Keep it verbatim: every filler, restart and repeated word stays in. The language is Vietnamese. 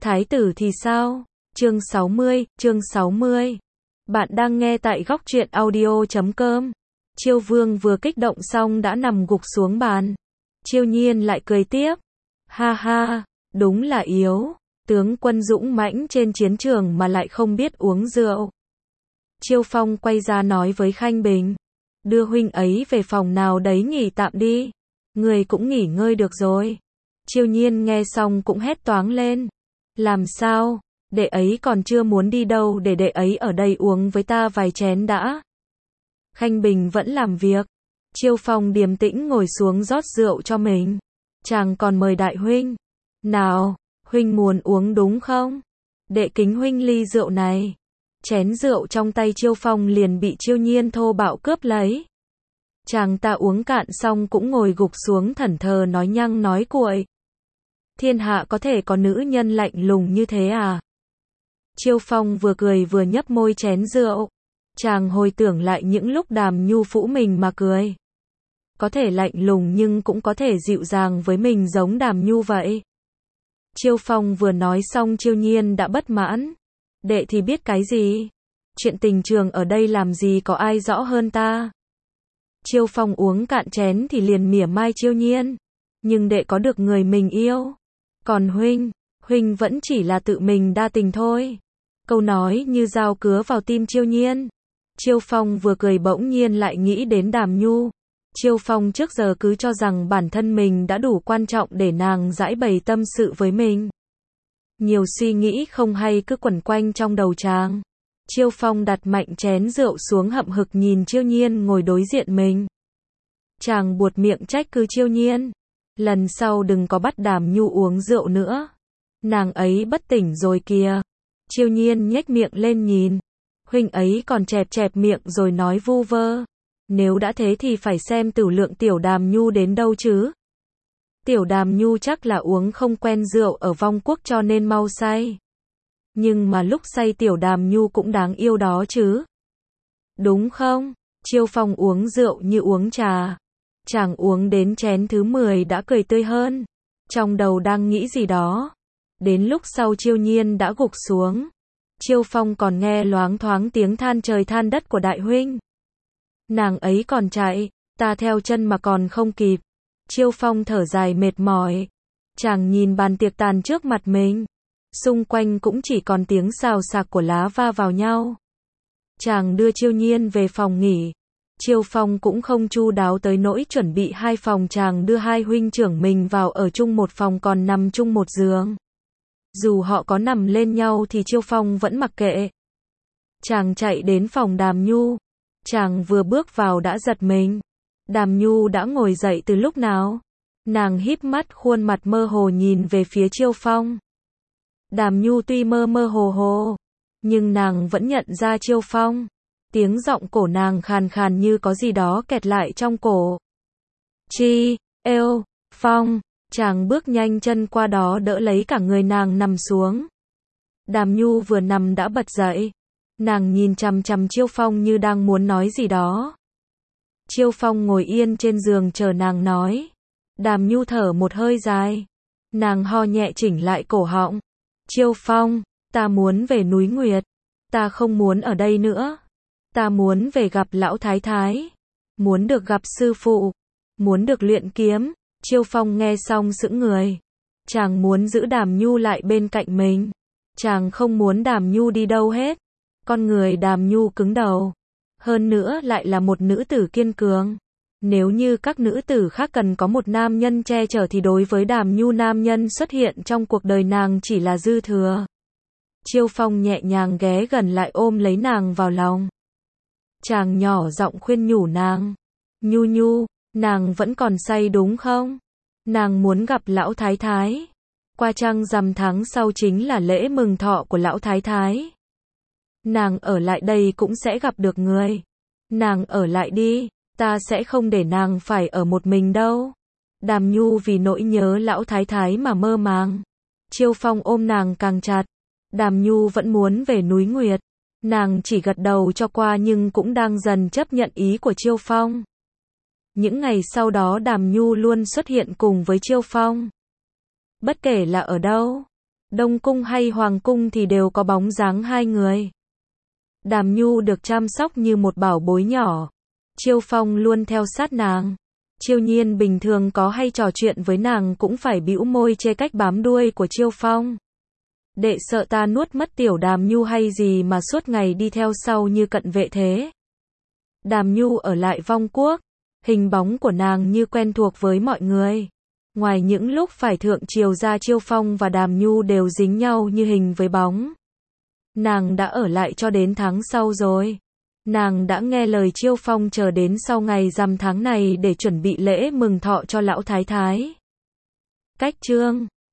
Thái tử thì sao? Chương sáu mươi, chương sáu mươi. Bạn đang nghe tại góc truyện audio chấm com. Chiêu Vương vừa kích động xong đã nằm gục xuống bàn. Chiêu Nhiên lại cười tiếp. Ha ha, đúng là yếu. Tướng quân dũng mãnh trên chiến trường mà lại không biết uống rượu. Chiêu Phong quay ra nói với Khanh Bình. Đưa huynh ấy về phòng nào đấy nghỉ tạm đi. Người cũng nghỉ ngơi được rồi. Chiêu Nhiên nghe xong cũng hét toáng lên. Làm sao? Đệ ấy còn chưa muốn đi đâu, để đệ ấy ở đây uống với ta vài chén đã. Khanh Bình vẫn làm việc. Chiêu Phong điềm tĩnh ngồi xuống rót rượu cho mình. Chàng còn mời đại huynh. Nào, huynh muốn uống đúng không? Đệ kính huynh ly rượu này. Chén rượu trong tay Chiêu Phong liền bị Chiêu Nhiên thô bạo cướp lấy. Chàng ta uống cạn xong cũng ngồi gục xuống thẫn thờ nói nhăng nói cuội. Thiên hạ có thể có nữ nhân lạnh lùng như thế à? Chiêu Phong vừa cười vừa nhấp môi chén rượu. Chàng hồi tưởng lại những lúc Đàm Nhu phũ mình mà cười. Có thể lạnh lùng nhưng cũng có thể dịu dàng với mình giống Đàm Nhu vậy. Chiêu Phong vừa nói xong Chiêu Nhiên đã bất mãn. Đệ thì biết cái gì? Chuyện tình trường ở đây làm gì có ai rõ hơn ta? Chiêu Phong uống cạn chén thì liền mỉa mai Chiêu Nhiên. Nhưng đệ có được người mình yêu. Còn huynh, huynh vẫn chỉ là tự mình đa tình thôi. Câu nói như dao cứa vào tim Chiêu Nhiên. Chiêu Phong vừa cười bỗng nhiên lại nghĩ đến Đàm Nhu. Chiêu Phong trước giờ cứ cho rằng bản thân mình đã đủ quan trọng để nàng giải bày tâm sự với mình. Nhiều suy nghĩ không hay cứ quẩn quanh trong đầu chàng. Chiêu Phong đặt mạnh chén rượu xuống hậm hực nhìn Chiêu Nhiên ngồi đối diện mình. Chàng buột miệng trách cứ Chiêu Nhiên. Lần sau đừng có bắt Đàm Nhu uống rượu nữa. Nàng ấy bất tỉnh rồi kìa. Chiêu Nhiên nhếch miệng lên nhìn. Huynh ấy còn chẹp chẹp miệng rồi nói vu vơ. Nếu đã thế thì phải xem tửu lượng tiểu Đàm Nhu đến đâu chứ. Tiểu Đàm Nhu chắc là uống không quen rượu ở Vong Quốc cho nên mau say. Nhưng mà lúc say tiểu Đàm Nhu cũng đáng yêu đó chứ. Đúng không? Chiêu Phong uống rượu như uống trà. Chàng uống đến chén thứ mười đã cười tươi hơn. Trong đầu đang nghĩ gì đó. Đến lúc sau Chiêu Nhiên đã gục xuống. Chiêu Phong còn nghe loáng thoáng tiếng than trời than đất của đại huynh. Nàng ấy còn chạy, ta theo chân mà còn không kịp. Chiêu Phong thở dài mệt mỏi. Chàng nhìn bàn tiệc tàn trước mặt mình. Xung quanh cũng chỉ còn tiếng xào xạc của lá va vào nhau. Chàng đưa Chiêu Nhiên về phòng nghỉ. Chiêu Phong cũng không chu đáo tới nỗi chuẩn bị hai phòng, chàng đưa hai huynh trưởng mình vào ở chung một phòng còn nằm chung một giường. Dù họ có nằm lên nhau thì Chiêu Phong vẫn mặc kệ. Chàng chạy đến phòng Đàm Nhu. Chàng vừa bước vào đã giật mình. Đàm Nhu đã ngồi dậy từ lúc nào? Nàng híp mắt khuôn mặt mơ hồ nhìn về phía Chiêu Phong. Đàm Nhu tuy mơ mơ hồ hồ, nhưng nàng vẫn nhận ra Chiêu Phong. Tiếng giọng cổ nàng khàn khàn như có gì đó kẹt lại trong cổ. Chi, eo, Phong. Chàng bước nhanh chân qua đó đỡ lấy cả người nàng nằm xuống. Đàm Nhu vừa nằm đã bật dậy. Nàng nhìn chằm chằm Chiêu Phong như đang muốn nói gì đó. Chiêu Phong ngồi yên trên giường chờ nàng nói. Đàm Nhu thở một hơi dài. Nàng ho nhẹ chỉnh lại cổ họng. Chiêu Phong, ta muốn về núi Nguyệt. Ta không muốn ở đây nữa. Ta muốn về gặp lão thái thái. Muốn được gặp sư phụ. Muốn được luyện kiếm. Chiêu Phong nghe xong sững người. Chàng muốn giữ Đàm Nhu lại bên cạnh mình. Chàng không muốn Đàm Nhu đi đâu hết. Con người Đàm Nhu cứng đầu. Hơn nữa lại là một nữ tử kiên cường. Nếu như các nữ tử khác cần có một nam nhân che chở thì đối với Đàm Nhu nam nhân xuất hiện trong cuộc đời nàng chỉ là dư thừa. Chiêu Phong nhẹ nhàng ghé gần lại ôm lấy nàng vào lòng. Chàng nhỏ giọng khuyên nhủ nàng. Nhu Nhu, nàng vẫn còn say đúng không? Nàng muốn gặp lão thái thái. Qua trăng rằm tháng sau chính là lễ mừng thọ của lão thái thái. Nàng ở lại đây cũng sẽ gặp được người. Nàng ở lại đi, ta sẽ không để nàng phải ở một mình đâu. Đàm Nhu vì nỗi nhớ lão thái thái mà mơ màng. Chiêu Phong ôm nàng càng chặt. Đàm Nhu vẫn muốn về núi Nguyệt. Nàng chỉ gật đầu cho qua nhưng cũng đang dần chấp nhận ý của Chiêu Phong. Những ngày sau đó Đàm Nhu luôn xuất hiện cùng với Chiêu Phong. Bất kể là ở đâu, Đông cung hay Hoàng cung thì đều có bóng dáng hai người. Đàm Nhu được chăm sóc như một bảo bối nhỏ. Chiêu Phong luôn theo sát nàng. Chiêu Nhiên bình thường có hay trò chuyện với nàng cũng phải bĩu môi chê cách bám đuôi của Chiêu Phong. Đệ sợ ta nuốt mất tiểu Đàm Nhu hay gì mà suốt ngày đi theo sau như cận vệ thế. Đàm Nhu ở lại Vong Quốc, hình bóng của nàng như quen thuộc với mọi người. Ngoài những lúc phải thượng triều ra, Chiêu Phong và Đàm Nhu đều dính nhau như hình với bóng. Nàng đã ở lại cho đến tháng sau rồi. Nàng đã nghe lời Chiêu Phong chờ đến sau ngày rằm tháng này để chuẩn bị lễ mừng thọ cho lão thái thái. Cách chương